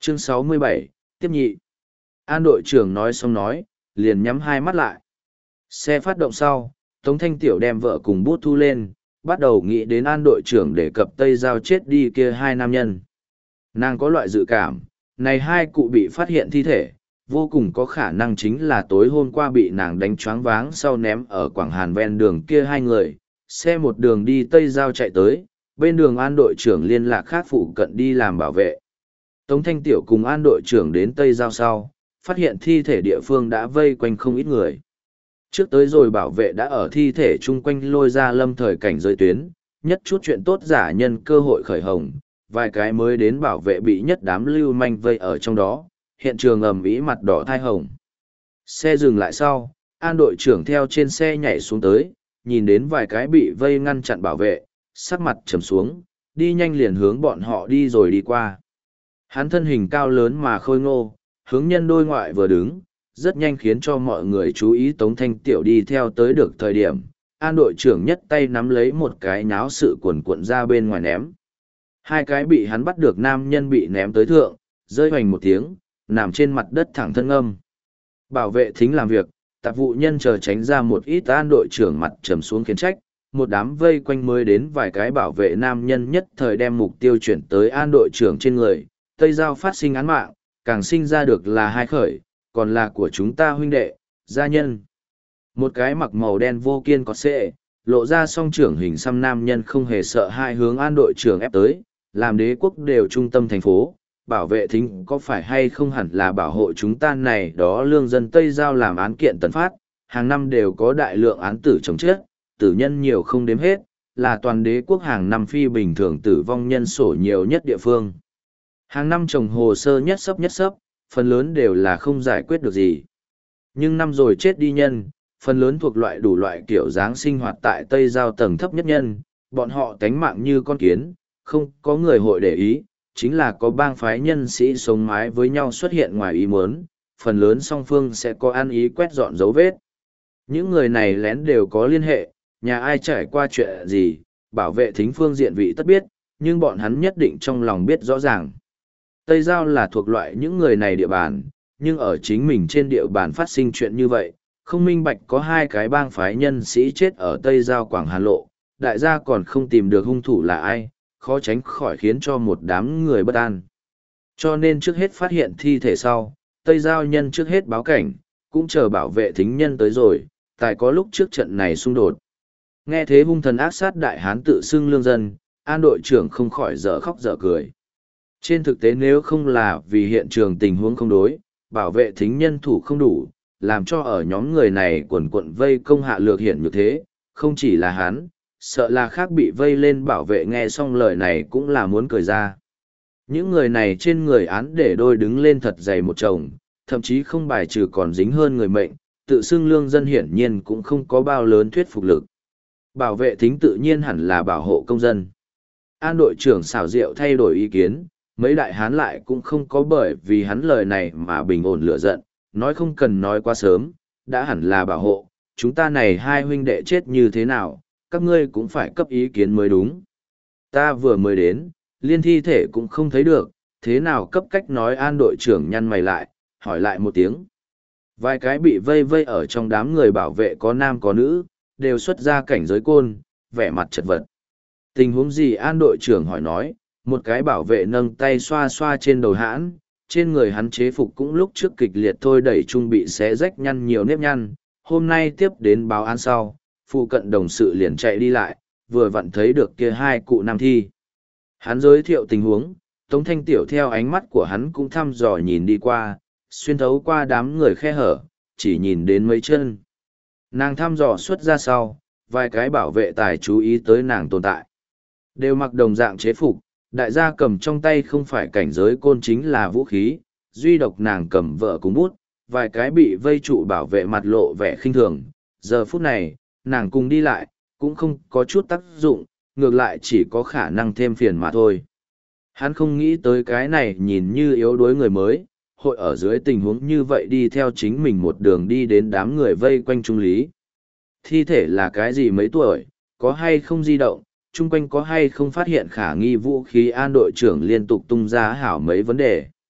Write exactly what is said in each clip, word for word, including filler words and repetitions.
Chương sáu mươi bảy, tiếp nhị. An đội trưởng nói xong nói, liền nhắm hai mắt lại. Xe phát động sau, Tống Thanh Tiểu đem vợ cùng bút thu lên, bắt đầu nghĩ đến an đội trưởng để cập Tây Giao chết đi kia hai nam nhân. Nàng có loại dự cảm, này hai cụ bị phát hiện thi thể, vô cùng có khả năng chính là tối hôm qua bị nàng đánh choáng váng sau ném ở Quảng Hàn ven đường kia hai người. Xe một đường đi Tây Giao chạy tới, bên đường an đội trưởng liên lạc khác phụ cận đi làm bảo vệ. Tống Thanh Tiểu cùng an đội trưởng đến Tây Giao sau, phát hiện thi thể địa phương đã vây quanh không ít người. Trước tới rồi bảo vệ đã ở thi thể chung quanh lôi ra lâm thời cảnh giới tuyến, nhất chút chuyện tốt giả nhân cơ hội khởi hồng, vài cái mới đến bảo vệ bị nhất đám lưu manh vây ở trong đó, hiện trường ầm ĩ mặt đỏ thai hồng. Xe dừng lại sau, an đội trưởng theo trên xe nhảy xuống tới, nhìn đến vài cái bị vây ngăn chặn bảo vệ, sắc mặt trầm xuống, đi nhanh liền hướng bọn họ đi rồi đi qua. Hắn thân hình cao lớn mà khôi ngô, hướng nhân đôi ngoại vừa đứng, rất nhanh khiến cho mọi người chú ý Tống Thanh Tiểu đi theo tới được thời điểm. An đội trưởng nhất tay nắm lấy một cái náo sự cuộn cuộn ra bên ngoài ném. Hai cái bị hắn bắt được nam nhân bị ném tới thượng, rơi hoành một tiếng, nằm trên mặt đất thẳng thân âm. Bảo vệ thính làm việc, tạp vụ nhân chờ tránh ra một ít an đội trưởng mặt trầm xuống khiến trách, một đám vây quanh mới đến vài cái bảo vệ nam nhân nhất thời đem mục tiêu chuyển tới an đội trưởng trên người. Tây Giao phát sinh án mạng, càng sinh ra được là hai khởi, còn là của chúng ta huynh đệ, gia nhân. Một cái mặc màu đen vô kiên có xệ, lộ ra song trưởng hình xăm nam nhân không hề sợ hai hướng an đội trưởng ép tới, làm đế quốc đều trung tâm thành phố, bảo vệ thính có phải hay không hẳn là bảo hộ chúng ta này đó lương dân Tây Giao làm án kiện tần phát, hàng năm đều có đại lượng án tử chống chết, tử nhân nhiều không đếm hết, là toàn đế quốc hàng năm phi bình thường tử vong nhân sổ nhiều nhất địa phương. Hàng năm trồng hồ sơ nhất sấp nhất sấp, phần lớn đều là không giải quyết được gì. Nhưng năm rồi chết đi nhân, phần lớn thuộc loại đủ loại kiểu dáng sinh hoạt tại Tây Giao tầng thấp nhất nhân, bọn họ tánh mạng như con kiến, không có người hội để ý, chính là có bang phái nhân sĩ sống mái với nhau xuất hiện ngoài ý muốn, phần lớn song phương sẽ có ăn ý quét dọn dấu vết. Những người này lén đều có liên hệ, nhà ai trải qua chuyện gì, bảo vệ thính phương diện vị tất biết, nhưng bọn hắn nhất định trong lòng biết rõ ràng. Tây Giao là thuộc loại những người này địa bàn, nhưng ở chính mình trên địa bàn phát sinh chuyện như vậy, không minh bạch có hai cái bang phái nhân sĩ chết ở Tây Giao Quảng Hà Lộ, đại gia còn không tìm được hung thủ là ai, khó tránh khỏi khiến cho một đám người bất an. Cho nên trước hết phát hiện thi thể sau, Tây Giao nhân trước hết báo cảnh, cũng chờ bảo vệ thính nhân tới rồi, tại có lúc trước trận này xung đột. Nghe thế hung thần ác sát đại hán tự xưng lương dân, an đội trưởng không khỏi dở khóc dở cười. Trên thực tế nếu không là vì hiện trường tình huống không đối, bảo vệ thính nhân thủ không đủ, làm cho ở nhóm người này quần quận vây công hạ lược hiện như thế, không chỉ là hắn, sợ là khác bị vây lên bảo vệ nghe xong lời này cũng là muốn cười ra. Những người này trên người án để đôi đứng lên thật dày một chồng, thậm chí không bài trừ còn dính hơn người mệnh, tự xưng lương dân hiển nhiên cũng không có bao lớn thuyết phục lực. Bảo vệ thính tự nhiên hẳn là bảo hộ công dân. An đội trưởng xảo diệu thay đổi ý kiến, mấy đại hán lại cũng không có bởi vì hắn lời này mà bình ổn lửa giận, nói không cần nói quá sớm, đã hẳn là bảo hộ, chúng ta này hai huynh đệ chết như thế nào, các ngươi cũng phải cấp ý kiến mới đúng. Ta vừa mới đến, liên thi thể cũng không thấy được, thế nào cấp cách nói an đội trưởng nhăn mày lại, hỏi lại một tiếng. Vài cái bị vây vây ở trong đám người bảo vệ có nam có nữ, đều xuất ra cảnh giới côn, vẻ mặt chật vật. Tình huống gì an đội trưởng hỏi nói, một cái bảo vệ nâng tay xoa xoa trên đầu hãn, trên người hắn chế phục cũng lúc trước kịch liệt thôi đẩy trung bị xé rách nhăn nhiều nếp nhăn, hôm nay tiếp đến báo án sau, phụ cận đồng sự liền chạy đi lại, vừa vặn thấy được kia hai cụ nam thi. Hắn giới thiệu tình huống, Tống Thanh Tiểu theo ánh mắt của hắn cũng thăm dò nhìn đi qua, xuyên thấu qua đám người khe hở, chỉ nhìn đến mấy chân. Nàng thăm dò xuất ra sau, vài cái bảo vệ tài chú ý tới nàng tồn tại. Đều mặc đồng dạng chế phục, đại gia cầm trong tay không phải cảnh giới côn chính là vũ khí, duy độc nàng cầm vợ cùng bút, vài cái bị vây trụ bảo vệ mặt lộ vẻ khinh thường. Giờ phút này, nàng cùng đi lại, cũng không có chút tác dụng, ngược lại chỉ có khả năng thêm phiền mà thôi. Hắn không nghĩ tới cái này nhìn như yếu đuối người mới, hội ở dưới tình huống như vậy đi theo chính mình một đường đi đến đám người vây quanh trung lý. Thi thể là cái gì mấy tuổi, có hay không di động, chung quanh có hay không phát hiện khả nghi vũ khí an đội trưởng liên tục tung ra hảo mấy vấn đề.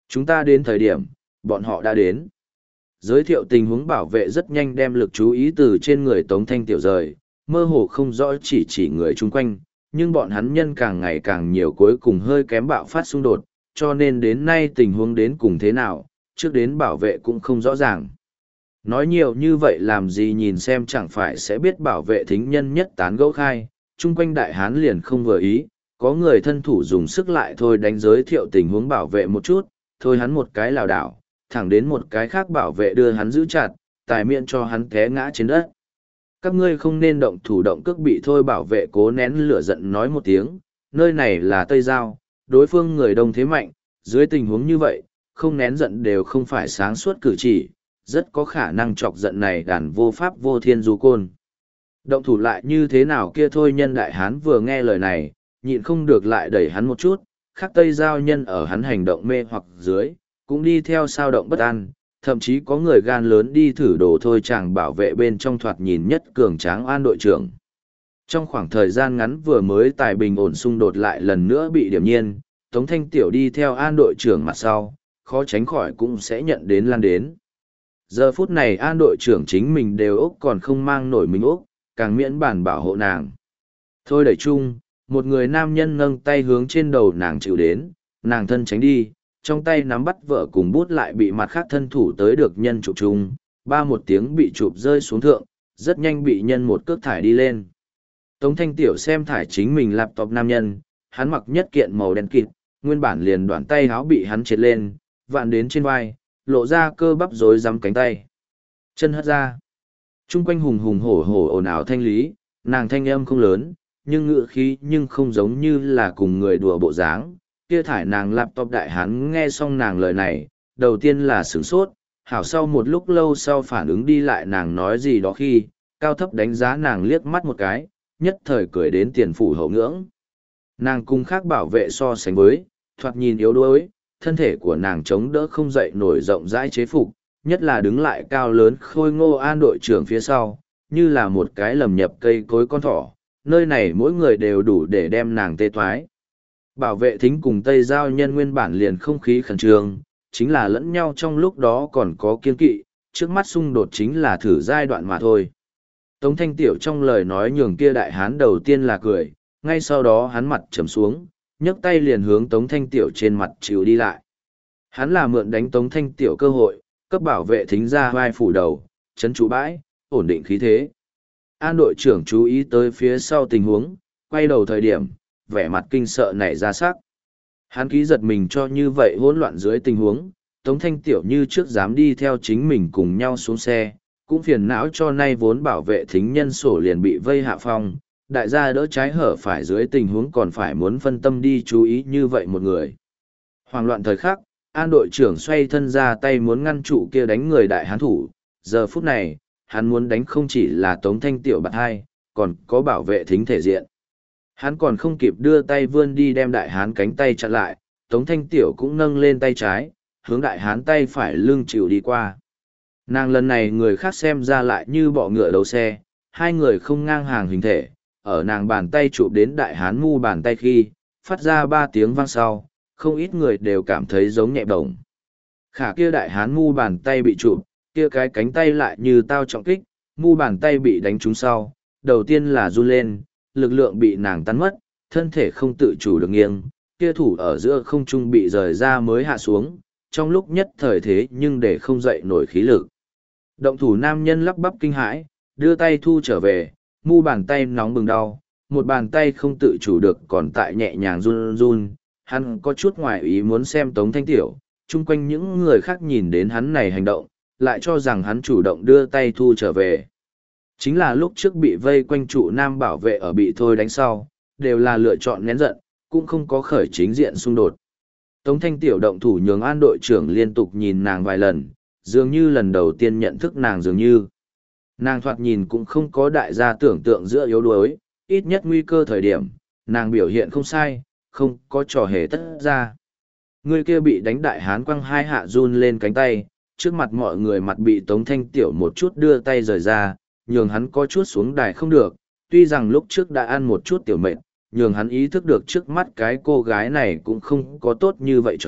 Chúng ta đến thời điểm, bọn họ đã đến. Giới thiệu tình huống bảo vệ rất nhanh đem lực chú ý từ trên người Tống Thanh Tiểu rời, mơ hồ không rõ chỉ chỉ người chung quanh, nhưng bọn hắn nhân càng ngày càng nhiều cuối cùng hơi kém bạo phát xung đột, cho nên đến nay tình huống đến cùng thế nào, trước đến bảo vệ cũng không rõ ràng. Nói nhiều như vậy làm gì nhìn xem chẳng phải sẽ biết bảo vệ thính nhân nhất tán gẫu khai, chung quanh đại hán liền không vừa ý, có người thân thủ dùng sức lại thôi đánh giới thiệu tình huống bảo vệ một chút, thôi hắn một cái lảo đảo, thẳng đến một cái khác bảo vệ đưa hắn giữ chặt, tài miệng cho hắn té ngã trên đất. Các ngươi không nên động thủ động cước bị thôi bảo vệ cố nén lửa giận nói một tiếng, nơi này là Tây Giao, đối phương người đông thế mạnh, dưới tình huống như vậy, không nén giận đều không phải sáng suốt cử chỉ, rất có khả năng chọc giận này đàn vô pháp vô thiên du côn. Động thủ lại như thế nào kia thôi nhân đại hán vừa nghe lời này, nhịn không được lại đẩy hắn một chút, khác Tây Giao nhân ở hắn hành động mê hoặc dưới, cũng đi theo sao động bất an, thậm chí có người gan lớn đi thử đồ thôi chàng bảo vệ bên trong thoạt nhìn nhất cường tráng An đội trưởng. Trong khoảng thời gian ngắn vừa mới tài bình ổn xung đột lại lần nữa bị điểm nhiên, Tống Thanh Tiểu đi theo An đội trưởng mặt sau, khó tránh khỏi cũng sẽ nhận đến lan đến. Giờ phút này An đội trưởng chính mình đều ốc còn không mang nổi mình ốc, càng miễn bản bảo hộ nàng. Thôi đẩy chung, một người nam nhân nâng tay hướng trên đầu nàng chịu đến, nàng thân tránh đi, trong tay nắm bắt vợ cùng bút lại bị mặt khác thân thủ tới được nhân chụp chung, ba một tiếng bị chụp rơi xuống thượng, rất nhanh bị nhân một cước thải đi lên. Tống Thanh Tiểu xem thải chính mình laptop nam nhân, hắn mặc nhất kiện màu đen kịt, nguyên bản liền đoạn tay áo bị hắn triệt lên, vạn đến trên vai, lộ ra cơ bắp rối rắm cánh tay. Chân hất ra. Trung quanh hùng hùng hổ hổ ồn ào thanh lý, nàng thanh âm không lớn, nhưng ngựa khí nhưng không giống như là cùng người đùa bộ dáng. Kia thải nàng laptop đại hán nghe xong nàng lời này, đầu tiên là sửng sốt, hảo sau một lúc lâu sau phản ứng đi lại nàng nói gì đó khi, cao thấp đánh giá nàng liếc mắt một cái, nhất thời cười đến tiền phủ hậu ngưỡng. Nàng cùng khác bảo vệ so sánh với, thoạt nhìn yếu đuối, thân thể của nàng chống đỡ không dậy nổi rộng rãi chế phục, nhất là đứng lại cao lớn khôi ngô An đội trưởng phía sau, như là một cái lầm nhập cây cối con thỏ, nơi này mỗi người đều đủ để đem nàng tê thoái. Bảo vệ thính cùng Tây Giao nhân nguyên bản liền không khí khẩn trương, chính là lẫn nhau trong lúc đó còn có kiên kỵ, trước mắt xung đột chính là thử giai đoạn mà thôi. Tống Thanh Tiểu trong lời nói nhường kia đại hán đầu tiên là cười, ngay sau đó hắn mặt trầm xuống, nhấc tay liền hướng Tống Thanh Tiểu trên mặt chịu đi lại. Hắn là mượn đánh Tống Thanh Tiểu cơ hội, cấp bảo vệ thính ra vai phủ đầu, chấn trụ bãi, ổn định khí thế. An đội trưởng chú ý tới phía sau tình huống, quay đầu thời điểm, vẻ mặt kinh sợ nảy ra sắc. Hắn ký giật mình cho như vậy hỗn loạn dưới tình huống, Tống Thanh Tiểu như trước dám đi theo chính mình cùng nhau xuống xe, cũng phiền não cho nay vốn bảo vệ thính nhân sổ liền bị vây hạ phong, đại gia đỡ trái hở phải dưới tình huống còn phải muốn phân tâm đi chú ý như vậy một người. Hoảng loạn thời khắc, An đội trưởng xoay thân ra tay muốn ngăn trụ kia đánh người đại hán thủ, giờ phút này, hắn muốn đánh không chỉ là Tống Thanh Tiểu bạt hai, còn có bảo vệ thính thể diện. Hắn còn không kịp đưa tay vươn đi đem đại hán cánh tay chặn lại, Tống Thanh Tiểu cũng nâng lên tay trái, hướng đại hán tay phải lưng chịu đi qua. Nàng lần này người khác xem ra lại như bọ ngựa đầu xe, hai người không ngang hàng hình thể, ở nàng bàn tay chụp đến đại hán mu bàn tay khi, phát ra ba tiếng vang sau, không ít người đều cảm thấy giống nhẹ bổng. Khả kia đại hán mu bàn tay bị chụp, kia cái cánh tay lại như tao trọng kích, mu bàn tay bị đánh trúng sau, đầu tiên là run lên, lực lượng bị nàng tan mất, thân thể không tự chủ được nghiêng, kia thủ ở giữa không trung bị rời ra mới hạ xuống, trong lúc nhất thời thế nhưng để không dậy nổi khí lực. Động thủ nam nhân lắp bắp kinh hãi, đưa tay thu trở về, mu bàn tay nóng bừng đau, một bàn tay không tự chủ được còn tại nhẹ nhàng run run, hắn có chút ngoài ý muốn xem Tống Thanh Tiểu, chung quanh những người khác nhìn đến hắn này hành động, lại cho rằng hắn chủ động đưa tay thu trở về. Chính là lúc trước bị vây quanh trụ nam bảo vệ ở bị thôi đánh sau, đều là lựa chọn nén giận, cũng không có khởi chính diện xung đột. Tống Thanh Tiểu động thủ nhường An đội trưởng liên tục nhìn nàng vài lần, dường như lần đầu tiên nhận thức nàng dường như. Nàng thoạt nhìn cũng không có đại gia tưởng tượng giữa yếu đuối, ít nhất nguy cơ thời điểm, nàng biểu hiện không sai, không có trò hề tất ra. Người kia bị đánh đại hán quăng hai hạ run lên cánh tay, trước mặt mọi người mặt bị Tống Thanh Tiểu một chút đưa tay rời ra, nhường hắn có chút xuống đài không được, tuy rằng lúc trước đã ăn một chút tiểu mệt, nhường hắn ý thức được trước mắt cái cô gái này cũng không có tốt như vậy trọng,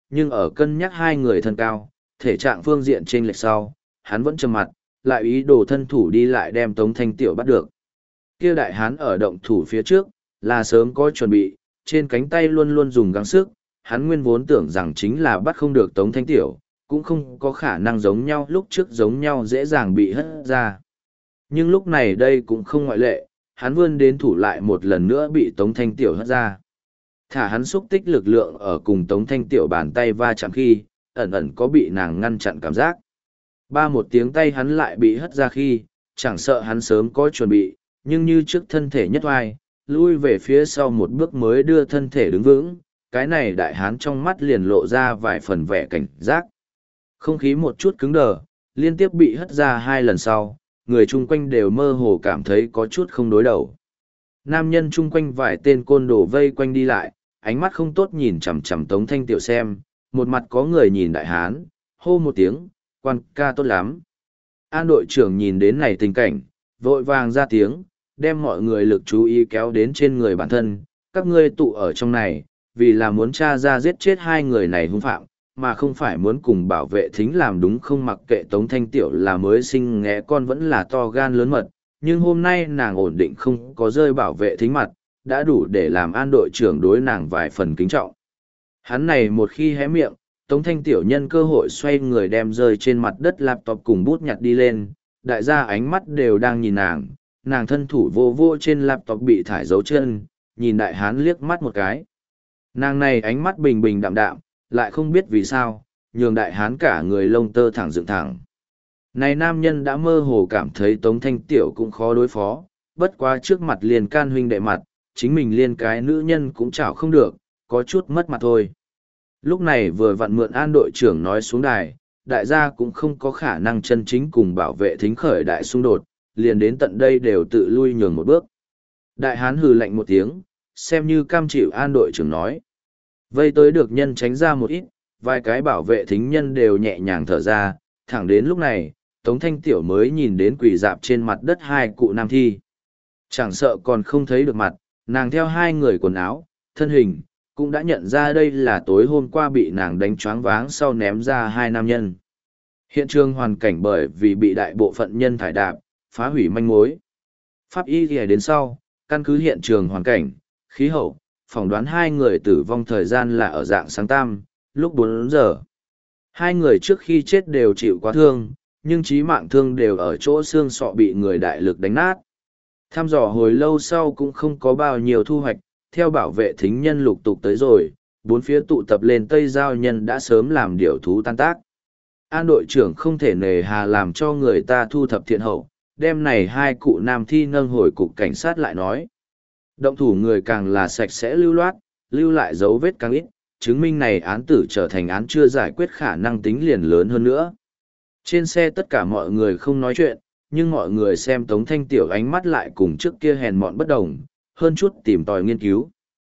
nhưng ở cân nhắc hai người thân cao, thể trạng phương diện trên lệch sau, hắn vẫn trầm mặt, lại ý đồ thân thủ đi lại đem Tống Thanh Tiểu bắt được. Kia đại hán ở động thủ phía trước, là sớm có chuẩn bị, trên cánh tay luôn luôn dùng gắng sức, hắn nguyên vốn tưởng rằng chính là bắt không được Tống Thanh Tiểu, cũng không có khả năng giống nhau lúc trước giống nhau dễ dàng bị hất ra. Nhưng lúc này đây cũng không ngoại lệ, hắn vươn đến thủ lại một lần nữa bị Tống Thanh Tiểu hất ra. Thả hắn xúc tích lực lượng ở cùng Tống Thanh Tiểu bàn tay va chạm khi, ẩn ẩn có bị nàng ngăn chặn cảm giác. Ba một tiếng tay hắn lại bị hất ra khi, chẳng sợ hắn sớm có chuẩn bị, nhưng như trước thân thể nhất oai, lui về phía sau một bước mới đưa thân thể đứng vững, cái này đại hán trong mắt liền lộ ra vài phần vẻ cảnh giác. Không khí một chút cứng đờ, liên tiếp bị hất ra hai lần sau, người chung quanh đều mơ hồ cảm thấy có chút không đối đầu. Nam nhân chung quanh vài tên côn đồ vây quanh đi lại, ánh mắt không tốt nhìn chằm chằm Tống Thanh Tiểu xem, một mặt có người nhìn đại hán, hô một tiếng, quan ca tốt lắm. An đội trưởng nhìn đến này tình cảnh, vội vàng ra tiếng, đem mọi người lực chú ý kéo đến trên người bản thân, các ngươi tụ ở trong này, vì là muốn tra ra giết chết hai người này hung phạm, mà không phải muốn cùng bảo vệ thính làm đúng không, mặc kệ Tống Thanh Tiểu là mới sinh nghé con vẫn là to gan lớn mật, nhưng hôm nay nàng ổn định không có rơi bảo vệ thính mặt, đã đủ để làm An đội trưởng đối nàng vài phần kính trọng. Hắn này một khi hé miệng, Tống Thanh Tiểu nhân cơ hội xoay người đem rơi trên mặt đất laptop cùng bút nhặt đi lên, đại gia ánh mắt đều đang nhìn nàng, nàng thân thủ vô vô trên laptop bị thải dấu chân, nhìn đại hán liếc mắt một cái. Nàng này ánh mắt bình bình đạm đạm, lại không biết vì sao, nhường đại hán cả người lông tơ thẳng dựng thẳng. Này nam nhân đã mơ hồ cảm thấy Tống Thanh Tiểu cũng khó đối phó, bất quá trước mặt liền can huynh đệ mặt, chính mình liên cái nữ nhân cũng chảo không được, có chút mất mặt thôi. Lúc này vừa vặn mượn An đội trưởng nói xuống đài, đại gia cũng không có khả năng chân chính cùng bảo vệ thính khởi đại xung đột, liền đến tận đây đều tự lui nhường một bước. Đại hán hừ lạnh một tiếng, xem như cam chịu An đội trưởng nói. Vây tới được nhân tránh ra một ít, vài cái bảo vệ thính nhân đều nhẹ nhàng thở ra, thẳng đến lúc này, Tống Thanh Tiểu mới nhìn đến quỳ dạp trên mặt đất hai cụ nam thi. Chẳng sợ còn không thấy được mặt, nàng theo hai người quần áo, thân hình, cũng đã nhận ra đây là tối hôm qua bị nàng đánh choáng váng sau ném ra hai nam nhân. Hiện trường hoàn cảnh bởi vì bị đại bộ phận nhân thải đạp, phá hủy manh mối. Pháp y ghé đến sau, căn cứ hiện trường hoàn cảnh, khí hậu, phỏng đoán hai người tử vong thời gian là ở dạng sáng tam, lúc bốn giờ. Hai người trước khi chết đều chịu quá thương, nhưng chí mạng thương đều ở chỗ xương sọ bị người đại lực đánh nát. Thăm dò hồi lâu sau cũng không có bao nhiêu thu hoạch, theo bảo vệ thính nhân lục tục tới rồi, bốn phía tụ tập lên Tây Giao nhân đã sớm làm điều thú tan tác. An đội trưởng không thể nề hà làm cho người ta thu thập thiện hậu, đêm này hai cụ nam thi nâng hồi cục cảnh sát lại nói. Động thủ người càng là sạch sẽ lưu loát, lưu lại dấu vết càng ít, chứng minh này án tử trở thành án chưa giải quyết khả năng tính liền lớn hơn nữa. Trên xe tất cả mọi người không nói chuyện, nhưng mọi người xem Tống Thanh Tiểu ánh mắt lại cùng trước kia hèn mọn bất đồng, hơn chút tìm tòi nghiên cứu.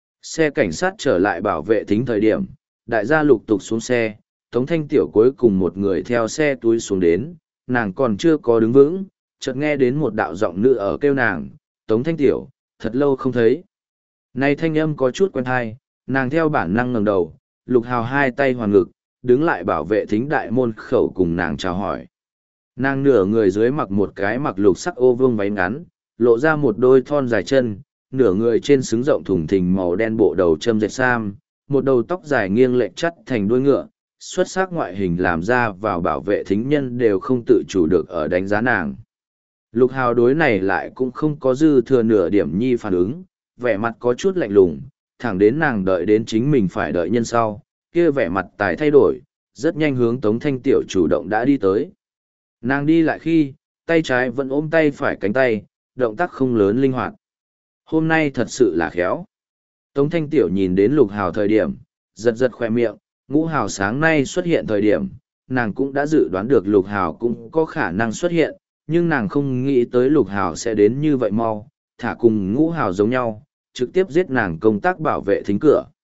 Xe cảnh sát trở lại bảo vệ thính thời điểm, đại gia lục tục xuống xe, Tống Thanh Tiểu cuối cùng một người theo xe túi xuống đến, nàng còn chưa có đứng vững, chợt nghe đến một đạo giọng nữ ở kêu nàng, Tống Thanh Tiểu, thật lâu không thấy. Này thanh âm có chút quen thai, nàng theo bản năng ngẩng đầu, Lục Hào hai tay hoàn ngực, đứng lại bảo vệ thính đại môn khẩu cùng nàng chào hỏi. Nàng nửa người dưới mặc một cái mặc lục sắc ô vương váy ngắn, lộ ra một đôi thon dài chân, nửa người trên xứng rộng thùng thình màu đen bộ đầu châm dệt sam, một đầu tóc dài nghiêng lệch chắt thành đuôi ngựa, xuất sắc ngoại hình làm ra vào bảo vệ thính nhân đều không tự chủ được ở đánh giá nàng. Lục Hào đối này lại cũng không có dư thừa nửa điểm nhi phản ứng, vẻ mặt có chút lạnh lùng, thẳng đến nàng đợi đến chính mình phải đợi nhân sau, kia vẻ mặt tài thay đổi, rất nhanh hướng Tống Thanh Tiểu chủ động đã đi tới. Nàng đi lại khi, tay trái vẫn ôm tay phải cánh tay, động tác không lớn linh hoạt. Hôm nay thật sự là khéo. Tống Thanh Tiểu nhìn đến Lục Hào thời điểm, giật giật khoe miệng, Ngũ Hào sáng nay xuất hiện thời điểm, nàng cũng đã dự đoán được Lục Hào cũng có khả năng xuất hiện, nhưng nàng không nghĩ tới Lục Hào sẽ đến như vậy mau, thả cùng Ngũ Hào giống nhau, trực tiếp giết nàng công tác bảo vệ thính cửa.